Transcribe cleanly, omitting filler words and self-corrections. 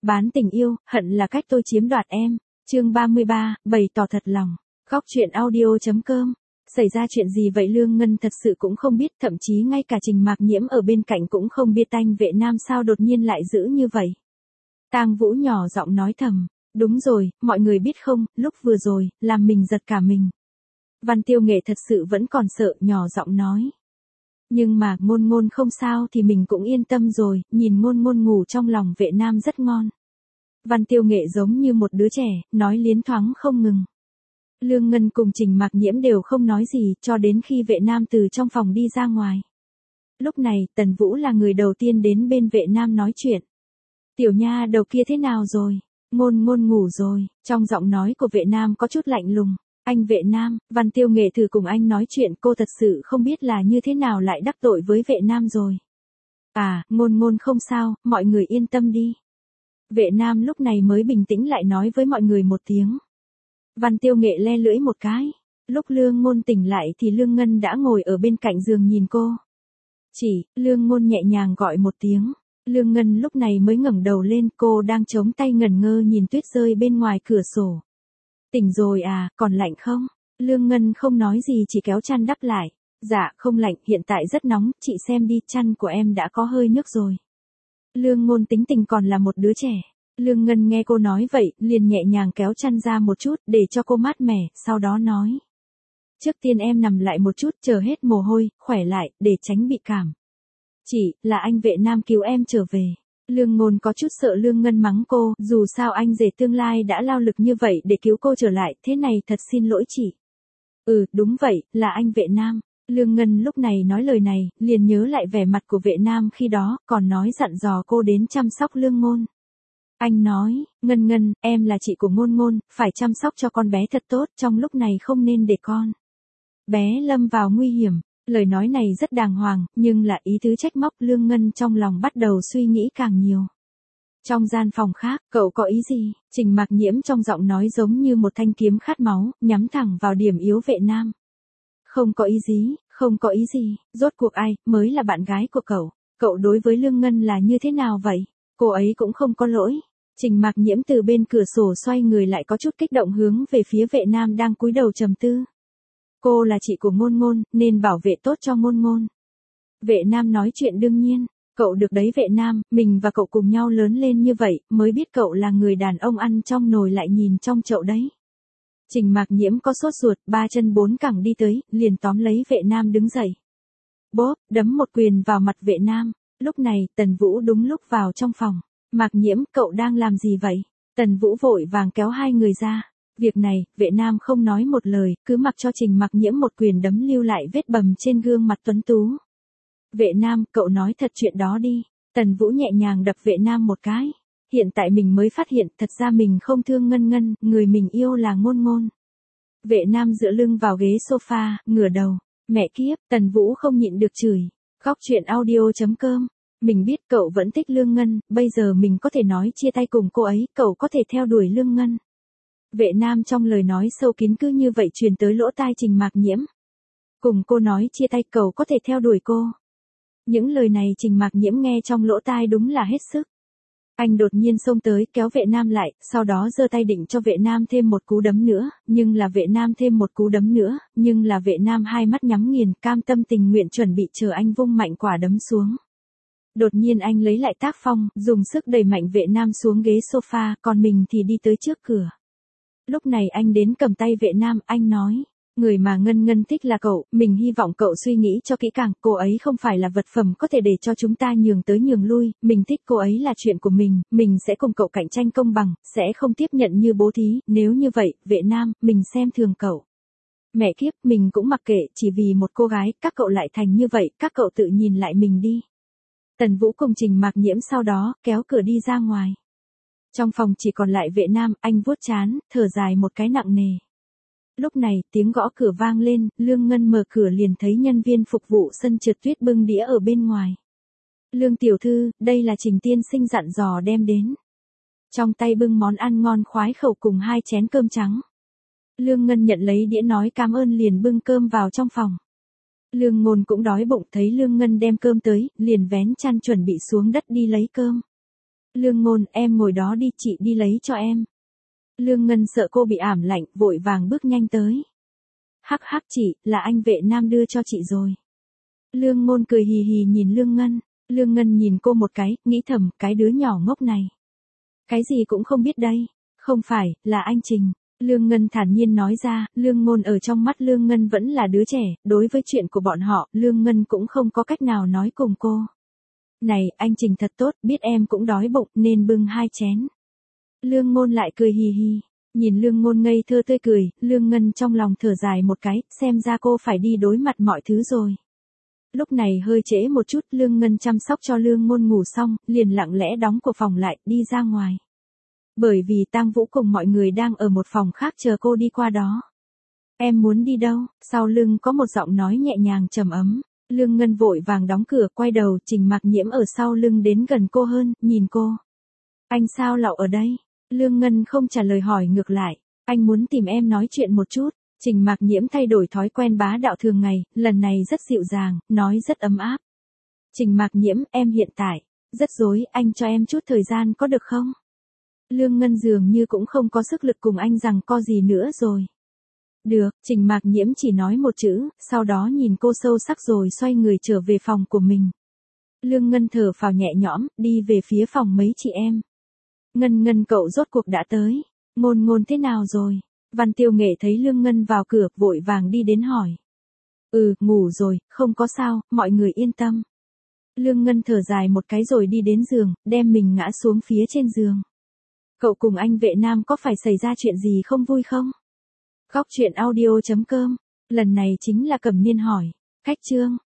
Bán tình yêu, hận là cách tôi chiếm đoạt em. Chương 33, bày tỏ thật lòng. Góc truyện audio.com. Xảy ra chuyện gì vậy? Lương Ngân thật sự cũng không biết, thậm chí ngay cả Trình Mạc Nhiễm ở bên cạnh cũng không biết anh Vệ Nam sao đột nhiên lại dữ như vậy. Tang Vũ nhỏ giọng nói thầm, đúng rồi, mọi người biết không, lúc vừa rồi, làm mình giật cả mình. Văn Tiêu Nghệ thật sự vẫn còn sợ, nhỏ giọng nói. Nhưng mà, Ngôn Ngôn không sao thì mình cũng yên tâm rồi, nhìn Ngôn Ngôn ngủ trong lòng Vệ Nam rất ngon. Văn Tiêu Nghệ giống như một đứa trẻ, nói liến thoáng không ngừng. Lương Ngân cùng Trình Mạc Nhiễm đều không nói gì, cho đến khi Vệ Nam từ trong phòng đi ra ngoài. Lúc này, Tần Vũ là người đầu tiên đến bên Vệ Nam nói chuyện. Tiểu nha đầu kia thế nào rồi? Ngôn Ngôn ngủ rồi, trong giọng nói của Vệ Nam có chút lạnh lùng. Anh Vệ Nam, Văn Tiêu Nghệ thử cùng anh nói chuyện, cô thật sự không biết là như thế nào lại đắc tội với Vệ Nam rồi. À, Ngôn Ngôn không sao, mọi người yên tâm đi. Vệ Nam lúc này mới bình tĩnh lại nói với mọi người một tiếng. Văn Tiêu Nghệ le lưỡi một cái. Lúc Lương Ngôn tỉnh lại thì Lương Ngân đã ngồi ở bên cạnh giường nhìn cô. Lương Ngôn nhẹ nhàng gọi một tiếng. Lương Ngân lúc này mới ngẩng đầu lên, cô đang chống tay ngẩn ngơ nhìn tuyết rơi bên ngoài cửa sổ. Tỉnh rồi à, còn lạnh không? Lương Ngân không nói gì chỉ kéo chăn đắp lại. Dạ, không lạnh, hiện tại rất nóng, chị xem đi, chăn của em đã có hơi nước rồi. Lương Ngôn tính tình còn là một đứa trẻ. Lương Ngân nghe cô nói vậy, liền nhẹ nhàng kéo chăn ra một chút, để cho cô mát mẻ, sau đó nói. Trước tiên em nằm lại một chút, chờ hết mồ hôi, khỏe lại, để tránh bị cảm. Là anh Vệ Nam cứu em trở về. Lương Ngôn có chút sợ Lương Ngân mắng cô, dù sao anh rể tương lai đã lao lực như vậy để cứu cô trở lại, thế này thật xin lỗi chị. Đúng vậy, là anh Vệ Nam. Lương Ngân lúc này nói lời này, liền nhớ lại vẻ mặt của Vệ Nam khi đó, còn nói dặn dò cô đến chăm sóc Lương Ngôn. Anh nói, Ngân, em là chị của Ngôn Ngôn, phải chăm sóc cho con bé thật tốt, trong lúc này không nên để con bé lâm vào nguy hiểm. Lời nói này rất đàng hoàng, nhưng là ý tứ trách móc. Lương Ngân trong lòng bắt đầu suy nghĩ càng nhiều. Trong gian phòng khác, cậu có ý gì? Trình Mạc Nhiễm trong giọng nói giống như một thanh kiếm khát máu, nhắm thẳng vào điểm yếu Vệ Nam. Không có ý gì, rốt cuộc ai mới là bạn gái của cậu? Cậu đối với Lương Ngân là như thế nào vậy? Cô ấy cũng không có lỗi. Trình Mạc Nhiễm từ bên cửa sổ xoay người lại có chút kích động hướng về phía Vệ Nam đang cúi đầu trầm tư. Cô là chị của Ngôn Ngôn, nên bảo vệ tốt cho Ngôn Ngôn. Vệ Nam nói chuyện đương nhiên. Cậu được đấy Vệ Nam, mình và cậu cùng nhau lớn lên như vậy, mới biết cậu là người đàn ông ăn trong nồi lại nhìn trong chậu đấy. Trình Mạc Nhiễm có sốt ruột, 3 chân 4 cẳng đi tới, liền tóm lấy Vệ Nam đứng dậy. Bóp, đấm một quyền vào mặt Vệ Nam. Lúc này, Tần Vũ đúng lúc vào trong phòng. Mạc Nhiễm, cậu đang làm gì vậy? Tần Vũ vội vàng kéo hai người ra. Việc này, Vệ Nam không nói một lời, cứ mặc cho Trình Mạc Nhiễm một quyền đấm lưu lại vết bầm trên gương mặt tuấn tú. Vệ Nam, cậu nói thật chuyện đó đi. Tần Vũ nhẹ nhàng đập Vệ Nam một cái. Hiện tại mình mới phát hiện, thật ra mình không thương Ngân, người mình yêu là Ngôn Ngôn. Vệ Nam dựa lưng vào ghế sofa, ngửa đầu. Mẹ kiếp, Tần Vũ không nhịn được chửi. Góc truyện audio.com. Mình biết cậu vẫn thích Lương Ngân, bây giờ mình có thể nói chia tay cùng cô ấy, cậu có thể theo đuổi Lương Ngân. Vệ Nam trong lời nói sâu kín cứ như vậy truyền tới lỗ tai Trình Mạc Nhiễm. Cùng cô nói chia tay, cậu có thể theo đuổi cô. Những lời này Trình Mạc Nhiễm nghe trong lỗ tai đúng là hết sức. Anh đột nhiên xông tới kéo Vệ Nam lại, sau đó giơ tay định cho Vệ Nam thêm một cú đấm nữa, nhưng là Vệ Nam thêm một cú đấm nữa, nhưng là Vệ Nam hai mắt nhắm nghiền, cam tâm tình nguyện chuẩn bị chờ anh vung mạnh quả đấm xuống. Đột nhiên anh lấy lại tác phong, dùng sức đẩy mạnh Vệ Nam xuống ghế sofa, còn mình thì đi tới trước cửa. Lúc này anh đến cầm tay Vệ Nam, anh nói. Người mà Ngân thích là cậu, mình hy vọng cậu suy nghĩ cho kỹ càng, cô ấy không phải là vật phẩm có thể để cho chúng ta nhường tới nhường lui, mình thích cô ấy là chuyện của mình sẽ cùng cậu cạnh tranh công bằng, sẽ không tiếp nhận như bố thí, nếu như vậy, Vệ Nam, mình xem thường cậu. Mẹ kiếp, mình cũng mặc kệ, chỉ vì một cô gái, các cậu lại thành như vậy, các cậu tự nhìn lại mình đi. Tần Vũ cùng Trình Mạc Nhiễm sau đó, kéo cửa đi ra ngoài. Trong phòng chỉ còn lại Vệ Nam, anh vuốt trán, thở dài một cái nặng nề. Lúc này, tiếng gõ cửa vang lên, Lương Ngân mở cửa liền thấy nhân viên phục vụ sân trượt tuyết bưng đĩa ở bên ngoài. Lương tiểu thư, đây là Trình tiên sinh dặn dò đem đến. Trong tay bưng món ăn ngon khoái khẩu cùng 2 chén cơm trắng. Lương Ngân nhận lấy đĩa nói cảm ơn liền bưng cơm vào trong phòng. Lương Ngôn cũng đói bụng thấy Lương Ngân đem cơm tới, liền vén chăn chuẩn bị xuống đất đi lấy cơm. Lương Ngôn, em ngồi đó đi, chị đi lấy cho em. Lương Ngân sợ cô bị ảm lạnh, vội vàng bước nhanh tới. Hắc hắc chị, là anh vệ nam đưa cho chị rồi. Lương Ngôn cười hì hì nhìn Lương Ngân. Lương Ngân nhìn cô một cái, nghĩ thầm, cái đứa nhỏ ngốc này. Cái gì cũng không biết đây. Không phải, là anh Trình. Lương Ngân thản nhiên nói ra, Lương Ngôn ở trong mắt Lương Ngân vẫn là đứa trẻ, đối với chuyện của bọn họ, Lương Ngân cũng không có cách nào nói cùng cô. Này, anh Trình thật tốt, biết em cũng đói bụng, nên bưng 2 chén. Lương Ngôn lại cười hì hì. Nhìn Lương Ngôn ngây thơ tươi cười, Lương Ngân trong lòng thở dài một cái, xem ra cô phải đi đối mặt mọi thứ rồi. Lúc này hơi trễ một chút, Lương Ngân chăm sóc cho Lương Ngôn ngủ xong, liền lặng lẽ đóng cửa phòng lại, đi ra ngoài. Bởi vì Tang Vũ cùng mọi người đang ở một phòng khác chờ cô đi qua đó. Em muốn đi đâu? Sau lưng có một giọng nói nhẹ nhàng trầm ấm. Lương Ngân vội vàng đóng cửa, quay đầu, Trình Mạc Nhiễm ở sau lưng đến gần cô hơn, nhìn cô. Anh sao lậu ở đây? Lương Ngân không trả lời hỏi ngược lại. Anh muốn tìm em nói chuyện một chút. Trình Mạc Nhiễm thay đổi thói quen bá đạo thường ngày, lần này rất dịu dàng, nói rất ấm áp. Trình Mạc Nhiễm, em hiện tại rất rối, anh cho em chút thời gian có được không? Lương Ngân dường như cũng không có sức lực cùng anh rằng co gì nữa rồi. Được, Trình Mạc Nhiễm chỉ nói một chữ, sau đó nhìn cô sâu sắc rồi xoay người trở về phòng của mình. Lương Ngân thở phào nhẹ nhõm, đi về phía phòng mấy chị em. Ngân Ngân cậu rốt cuộc đã tới. Ngôn Ngôn thế nào rồi? Văn Tiêu Nghệ thấy Lương Ngân vào cửa, vội vàng đi đến hỏi. Ngủ rồi, không có sao, mọi người yên tâm. Lương Ngân thở dài một cái rồi đi đến giường, đem mình ngã xuống phía trên giường. Cậu cùng anh vệ nam có phải xảy ra chuyện gì không vui không? Góc truyện audio.com. Lần này chính là Cẩm Niên hỏi. Cách chương.